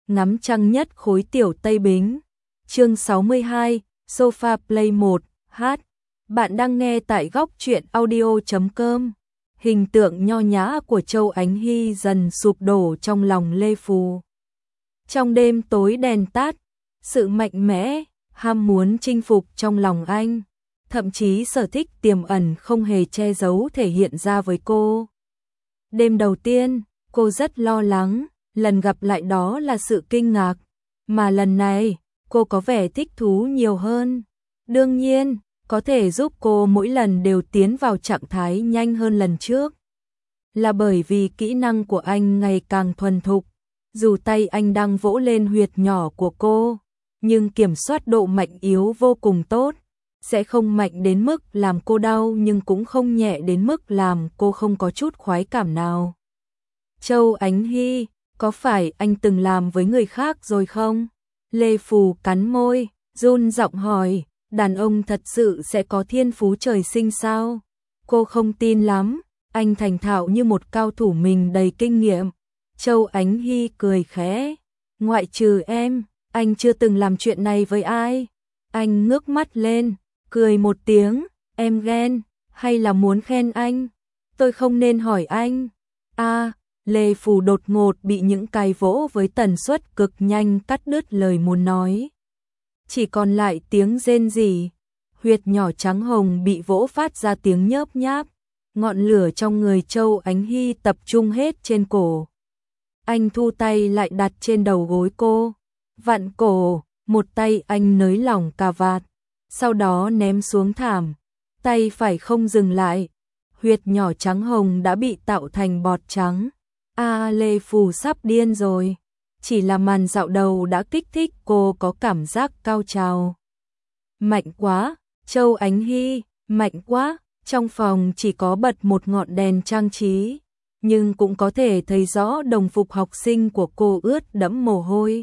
ngắm trăng nhất khối tiểu Tây Bính. Chương 62, Sofa Play 1, hát. Bạn đang nghe tại góc truyện audio.com. Hình tượng nho nhã của Châu Ánh Hy dần sụp đổ trong lòng Lê Phù. Trong đêm tối đèn tắt, sự mạnh mẽ, ham muốn chinh phục trong lòng anh, thậm chí sở thích tiềm ẩn không hề che giấu thể hiện ra với cô. Đêm đầu tiên, cô rất lo lắng, lần gặp lại đó là sự kinh ngạc, mà lần này, cô có vẻ thích thú nhiều hơn. Đương nhiên, có thể giúp cô mỗi lần đều tiến vào trạng thái nhanh hơn lần trước, là bởi vì kỹ năng của anh ngày càng thuần thục. Dù tay anh đang vỗ lên huyệt nhỏ của cô, nhưng kiểm soát độ mạnh yếu vô cùng tốt, sẽ không mạnh đến mức làm cô đau nhưng cũng không nhẹ đến mức làm cô không có chút khoái cảm nào. Châu Ánh Hy, có phải anh từng làm với người khác rồi không? Lê Phù cắn môi, run giọng hỏi, đàn ông thật sự sẽ có thiên phú trời sinh sao? Cô không tin lắm, anh thành thạo như một cao thủ mình đầy kinh nghiệm. Châu Ánh Hy cười khẽ, ngoại trừ em, anh chưa từng làm chuyện này với ai. Anh ngước mắt lên, cười một tiếng, em ghen, hay là muốn khen anh? Tôi không nên hỏi anh. Lê Phù đột ngột bị những cái vỗ với tần suất cực nhanh cắt đứt lời muốn nói. Chỉ còn lại tiếng rên rỉ, huyệt nhỏ trắng hồng bị vỗ phát ra tiếng nhớp nháp, ngọn lửa trong người Châu Ánh Hy tập trung hết trên cổ. Anh thu tay lại đặt trên đầu gối cô, vặn cổ, một tay anh nới lỏng cà vạt, sau đó ném xuống thảm, tay phải không dừng lại, huyệt nhỏ trắng hồng đã bị tạo thành bọt trắng. Lê Phù sắp điên rồi, chỉ là màn dạo đầu đã kích thích cô có cảm giác cao trào. Mạnh quá, Châu Ánh Hy, mạnh quá, trong phòng chỉ có bật một ngọn đèn trang trí, nhưng cũng có thể thấy rõ đồng phục học sinh của cô ướt đẫm mồ hôi.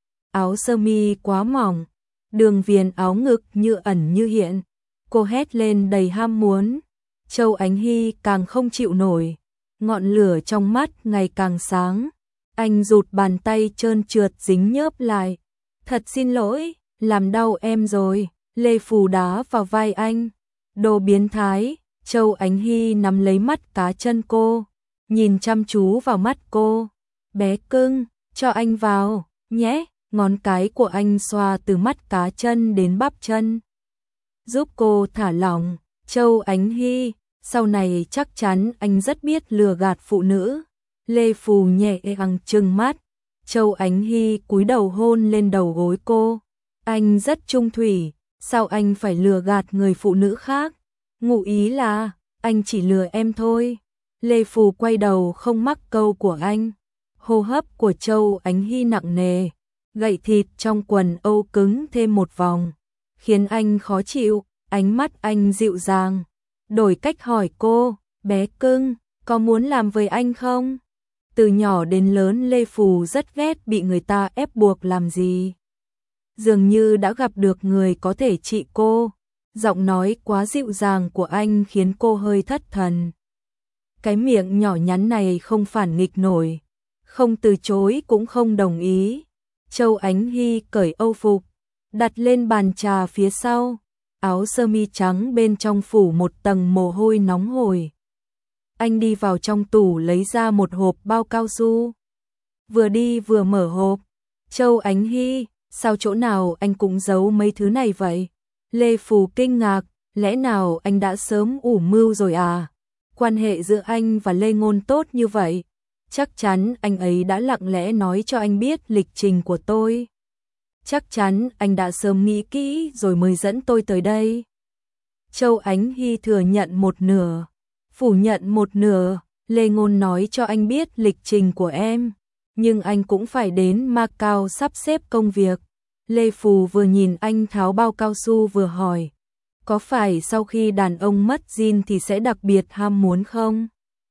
Áo sơ mi quá mỏng, đường viền áo ngực như ẩn như hiện, cô hét lên đầy ham muốn. Châu Ánh Hy càng không chịu nổi, ngọn lửa trong mắt ngày càng sáng. Anh rụt bàn tay trơn trượt dính nhớp lại. Thật xin lỗi, làm đau em rồi. Lê Phù đá vào vai anh. Đồ biến thái. Châu Ánh Hy nắm lấy mắt cá chân cô, nhìn chăm chú vào mắt cô. Bé cưng, cho anh vào, nhé. Ngón cái của anh xoa từ mắt cá chân đến bắp chân, giúp cô thả lỏng. Châu Ánh Hy, sau này chắc chắn anh rất biết lừa gạt phụ nữ. Lê Phù nhẹ nhàng trừng mắt. Châu Ánh Hy cúi đầu hôn lên đầu gối cô. Anh rất trung thủy, sao anh phải lừa gạt người phụ nữ khác? Ngụ ý là, anh chỉ lừa em thôi. Lê Phù quay đầu không mắc câu của anh. Hô hấp của Châu Ánh Hy nặng nề, gậy thịt trong quần âu cứng thêm một vòng, khiến anh khó chịu. Ánh mắt anh dịu dàng, đổi cách hỏi cô, bé cưng, có muốn làm với anh không? Từ nhỏ đến lớn Lê Phù rất ghét bị người ta ép buộc làm gì. Dường như đã gặp được người có thể trị cô. Giọng nói quá dịu dàng của anh khiến cô hơi thất thần. Cái miệng nhỏ nhắn này không phản nghịch nổi, không từ chối cũng không đồng ý. Châu Ánh Hy cởi âu phục, đặt lên bàn trà phía sau. Áo sơ mi trắng bên trong phủ một tầng mồ hôi nóng hổi. Anh đi vào trong tủ lấy ra một hộp bao cao su. Vừa đi vừa mở hộp. Châu Ánh Hy, sao chỗ nào anh cũng giấu mấy thứ này vậy? Lê Phù kinh ngạc, lẽ nào anh đã sớm ủ mưu rồi à? Quan hệ giữa anh và Lê Ngôn tốt như vậy, chắc chắn anh ấy đã lặng lẽ nói cho anh biết lịch trình của tôi. Chắc chắn anh đã sớm nghĩ kỹ rồi mới dẫn tôi tới đây. Châu Ánh Hy thừa nhận một nửa, phủ nhận một nửa. Lê Ngôn nói cho anh biết lịch trình của em, nhưng anh cũng phải đến Macau sắp xếp công việc. Lê Phù vừa nhìn anh tháo bao cao su vừa hỏi, có phải sau khi đàn ông mất gin thì sẽ đặc biệt ham muốn không?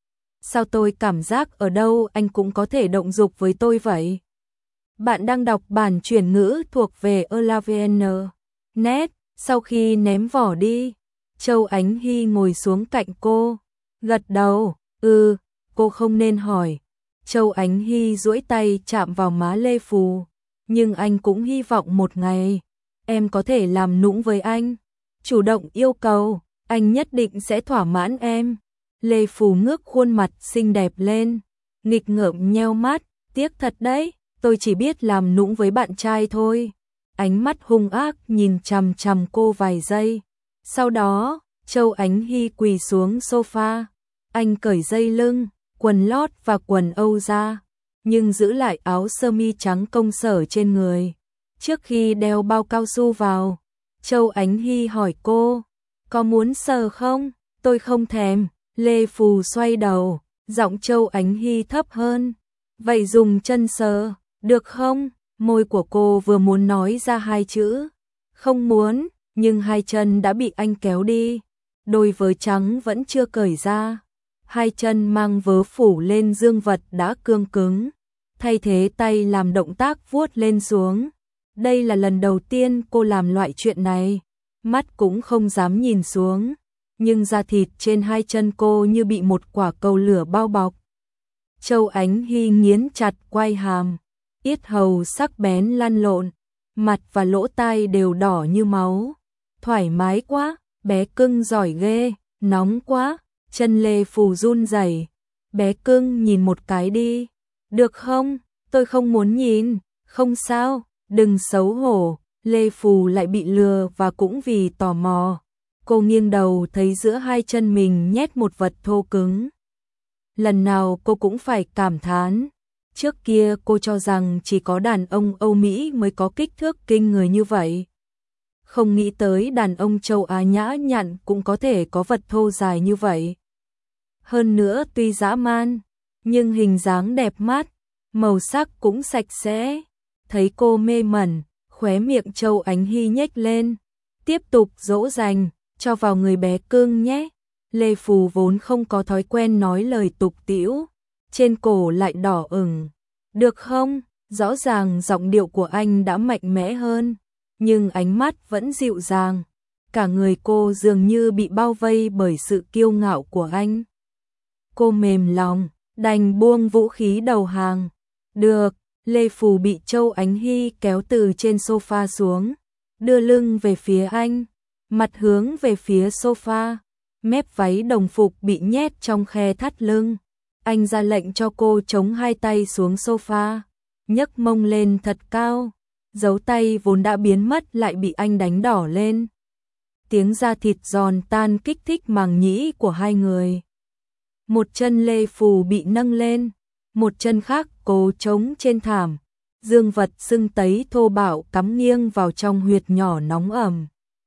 Sao tôi cảm giác ở đâu anh cũng có thể động dục với tôi vậy? Bạn đang đọc bản chuyển ngữ thuộc về ELAVN. Net, sau khi ném vỏ đi. Châu Ánh Hy ngồi xuống cạnh cô, gật đầu, cô không nên hỏi. Châu Ánh Hy duỗi tay chạm vào má Lê Phù, nhưng anh cũng hy vọng một ngày em có thể làm nũng với anh, chủ động yêu cầu, anh nhất định sẽ thỏa mãn em. Lê Phù ngước khuôn mặt xinh đẹp lên, nghịch ngợm nheo mắt, tiếc thật đấy, tôi chỉ biết làm nũng với bạn trai thôi. Ánh mắt hung ác nhìn chằm chằm cô vài giây. Sau đó, Châu Ánh Hy quỳ xuống sofa, anh cởi dây lưng, quần lót và quần âu ra, nhưng giữ lại áo sơ mi trắng công sở trên người. Trước khi đeo bao cao su vào, Châu Ánh Hy hỏi cô, có muốn sờ không? Tôi không thèm. Lê Phù xoay đầu, giọng Châu Ánh Hy thấp hơn. Vậy dùng chân sờ, được không? Môi của cô vừa muốn nói ra hai chữ không muốn, nhưng hai chân đã bị anh kéo đi. Đôi vớ trắng vẫn chưa cởi ra. Hai chân mang vớ phủ lên dương vật đã cương cứng, thay thế tay làm động tác vuốt lên xuống. Đây là lần đầu tiên cô làm loại chuyện này, mắt cũng không dám nhìn xuống, nhưng da thịt trên hai chân cô như bị một quả cầu lửa bao bọc. Châu Ánh Hy nghiến chặt quai hàm, yết hầu sắc bén lăn lộn, mặt và lỗ tai đều đỏ như máu. Thoải mái quá, bé cưng giỏi ghê, nóng quá. Chân Lê Phù run rẩy. Bé cưng nhìn một cái đi. Được không? Tôi không muốn nhìn. Không sao, đừng xấu hổ. Lê Phù lại bị lừa và cũng vì tò mò. Cô nghiêng đầu thấy giữa hai chân mình nhét một vật thô cứng. Lần nào cô cũng phải cảm thán. Trước kia cô cho rằng chỉ có đàn ông Âu Mỹ mới có kích thước kinh người như vậy. Không nghĩ tới đàn ông châu Á nhã nhặn cũng có thể có vật thô dài như vậy. Hơn nữa tuy dã man, nhưng hình dáng đẹp mắt, màu sắc cũng sạch sẽ. Thấy cô mê mẩn, khóe miệng Châu Ánh Hy nhếch lên. Tiếp tục dỗ dành, cho vào người bé cưng nhé. Lê Phù vốn không có thói quen nói lời tục tĩu, trên cổ lại đỏ ửng. Được không? Rõ ràng giọng điệu của anh đã mạnh mẽ hơn, nhưng ánh mắt vẫn dịu dàng. Cả người cô dường như bị bao vây bởi sự kiêu ngạo của anh. Cô mềm lòng, đành buông vũ khí đầu hàng. Được, Lê Phù bị Châu Ánh Hy kéo từ trên sofa xuống, đưa lưng về phía anh, mặt hướng về phía sofa, mép váy đồng phục bị nhét trong khe thắt lưng. Anh ra lệnh cho cô chống hai tay xuống sofa, nhấc mông lên thật cao, dấu tay vốn đã biến mất lại bị anh đánh đỏ lên. Tiếng da thịt giòn tan kích thích màng nhĩ của hai người. Một chân Lê Phù bị nâng lên, một chân khác cố chống trên thảm. Dương vật sưng tấy thô bạo cắm nghiêng vào trong huyệt nhỏ nóng ẩm.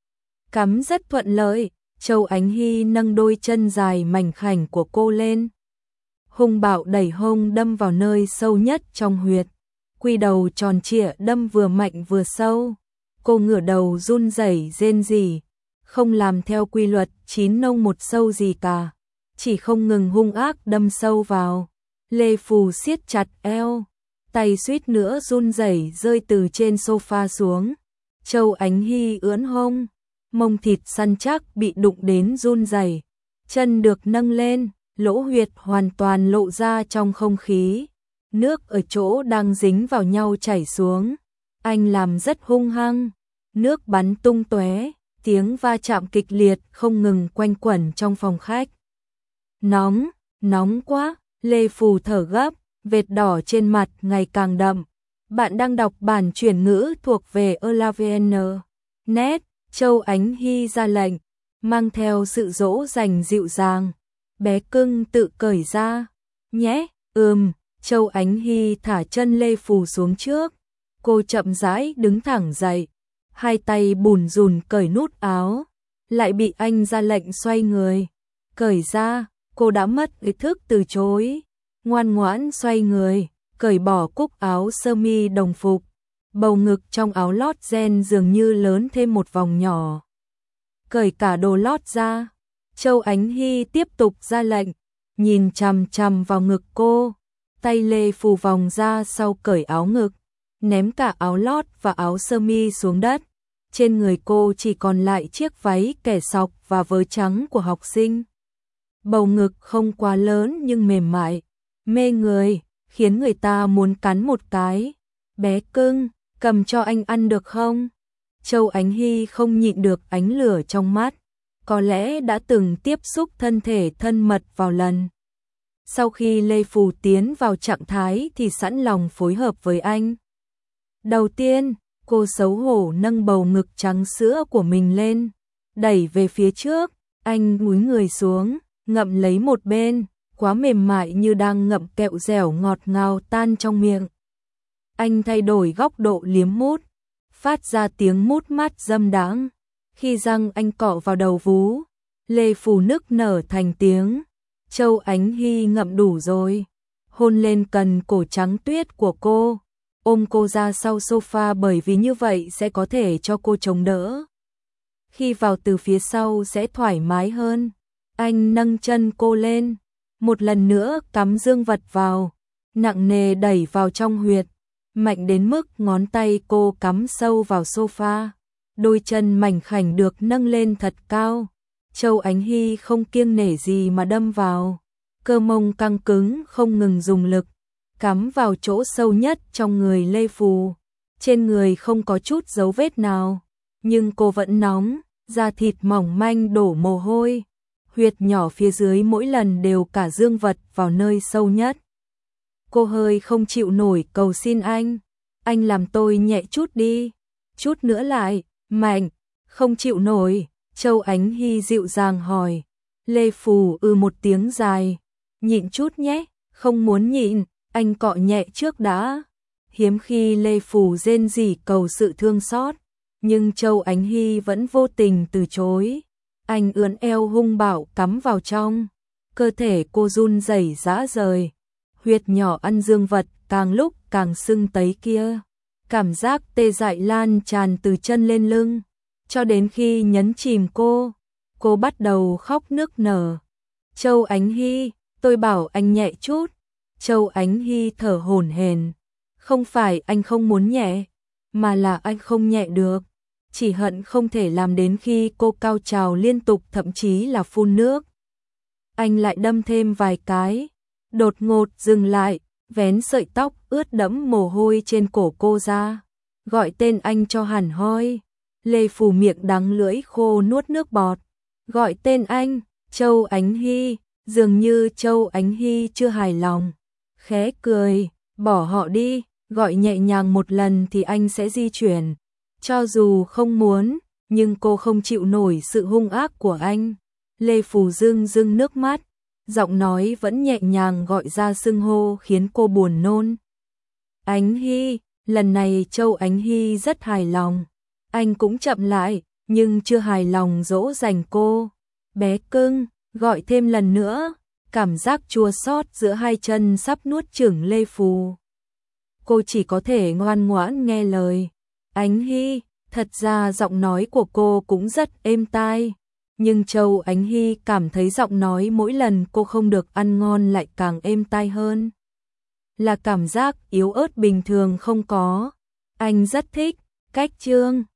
Cắm rất thuận lợi, Châu Ánh Hy nâng đôi chân dài mảnh khảnh của cô lên. Hung bạo đẩy hông đâm vào nơi sâu nhất trong huyệt. Quy đầu tròn trịa đâm vừa mạnh vừa sâu. Cô ngửa đầu run rẩy rên rỉ, không làm theo quy luật 9 nông một sâu gì cả, chỉ không ngừng hung ác đâm sâu vào. Lê Phù siết chặt eo, tay suýt nữa run rẩy rơi từ trên sofa xuống. Châu Ánh Hy ưỡn hông, mông thịt săn chắc bị đụng đến run rẩy. Chân được nâng lên, lỗ huyệt hoàn toàn lộ ra trong không khí. Nước ở chỗ đang dính vào nhau chảy xuống. Anh làm rất hung hăng, nước bắn tung tóe, tiếng va chạm kịch liệt không ngừng quanh quẩn trong phòng khách. Nóng, nóng quá, Lê Phù thở gấp, vệt đỏ trên mặt ngày càng đậm. Bạn đang đọc bản chuyển ngữ thuộc về ELAVN. Net, Châu Ánh Hy ra lệnh, mang theo sự dỗ dành dịu dàng. Bé cưng tự cởi ra, nhé, Châu Ánh Hy thả chân Lê Phù xuống trước. Cô chậm rãi đứng thẳng dậy, hai tay bùn rùn cởi nút áo, lại bị anh ra lệnh xoay người. Cởi ra, cô đã mất ý thức từ chối. Ngoan ngoãn xoay người, cởi bỏ cúc áo sơ mi đồng phục. Bầu ngực trong áo lót ren dường như lớn thêm một vòng nhỏ. Cởi cả đồ lót ra. Châu Ánh Hy tiếp tục ra lệnh, nhìn chằm chằm vào ngực cô. Tay Lê Phù vòng ra sau cởi áo ngực, ném cả áo lót và áo sơ mi xuống đất. Trên người cô chỉ còn lại chiếc váy kẻ sọc và vớ trắng của học sinh. Bầu ngực không quá lớn nhưng mềm mại, mê người, khiến người ta muốn cắn một cái. Bé cưng, cầm cho anh ăn được không? Châu Ánh Hy không nhịn được ánh lửa trong mắt, có lẽ đã từng tiếp xúc thân thể thân mật vào lần. Sau khi Lê Phù tiến vào trạng thái thì sẵn lòng phối hợp với anh. Đầu tiên, cô xấu hổ nâng bầu ngực trắng sữa của mình lên, đẩy về phía trước, anh cúi người xuống, ngậm lấy một bên, quá mềm mại như đang ngậm kẹo dẻo ngọt ngào tan trong miệng. Anh thay đổi góc độ liếm mút, phát ra tiếng mút mát dâm đãng. Khi răng anh cọ vào đầu vú, Lê Phù nức nở thành tiếng. Châu Ánh Hy ngậm đủ rồi, hôn lên cần cổ trắng tuyết của cô, ôm cô ra sau sofa bởi vì như vậy sẽ có thể cho cô chống đỡ. Khi vào từ phía sau sẽ thoải mái hơn. Anh nâng chân cô lên, một lần nữa cắm dương vật vào, nặng nề đẩy vào trong huyệt, mạnh đến mức ngón tay cô cắm sâu vào sofa, đôi chân mảnh khảnh được nâng lên thật cao. Châu Ánh Hy không kiêng nể gì mà đâm vào, cơ mông căng cứng không ngừng dùng lực, cắm vào chỗ sâu nhất trong người Lê Phù. Trên người không có chút dấu vết nào, nhưng cô vẫn nóng, da thịt mỏng manh đổ mồ hôi, huyệt nhỏ phía dưới mỗi lần đều cả dương vật vào nơi sâu nhất. Cô hơi không chịu nổi cầu xin anh làm tôi nhẹ chút đi, chút nữa lại, mạnh, không chịu nổi. Châu Ánh Hy dịu dàng hỏi. Lê Phù một tiếng dài, nhịn chút nhé, không muốn nhịn, anh cọ nhẹ trước đã. Hiếm khi Lê Phù rên rỉ cầu sự thương xót, nhưng Châu Ánh Hy vẫn vô tình từ chối. Anh ưỡn eo hung bạo cắm vào trong, cơ thể cô run rẩy rã rời, huyệt nhỏ ăn dương vật càng lúc càng sưng tấy kia. Cảm giác tê dại lan tràn từ chân lên lưng, cho đến khi nhấn chìm cô bắt đầu khóc nức nở. Châu Ánh Hy, tôi bảo anh nhẹ chút. Châu Ánh Hy thở hổn hển. Không phải anh không muốn nhẹ, mà là anh không nhẹ được. Chỉ hận không thể làm đến khi cô cao trào liên tục, thậm chí là phun nước. Anh lại đâm thêm vài cái, đột ngột dừng lại, vén sợi tóc ướt đẫm mồ hôi trên cổ cô ra, gọi tên anh cho hẳn hoi. Lê Phù miệng đắng lưỡi khô nuốt nước bọt, gọi tên anh, Châu Ánh Hy. Dường như Châu Ánh Hy chưa hài lòng, khẽ cười, bỏ họ đi, gọi nhẹ nhàng một lần thì anh sẽ di chuyển. Cho dù không muốn, nhưng cô không chịu nổi sự hung ác của anh. Lê Phù rưng rưng nước mắt, giọng nói vẫn nhẹ nhàng gọi ra xưng hô khiến cô buồn nôn. Ánh Hy, lần này Châu Ánh Hy rất hài lòng. Anh cũng chậm lại, nhưng chưa hài lòng dỗ dành cô. Bé cưng, gọi thêm lần nữa, cảm giác chua xót giữa hai chân sắp nuốt chửng Lê Phù. Cô chỉ có thể ngoan ngoãn nghe lời. Ánh Hy, thật ra giọng nói của cô cũng rất êm tai, nhưng Châu Ánh Hy cảm thấy giọng nói mỗi lần cô không được ăn ngon lại càng êm tai hơn. Là cảm giác yếu ớt bình thường không có. Anh rất thích cách Trương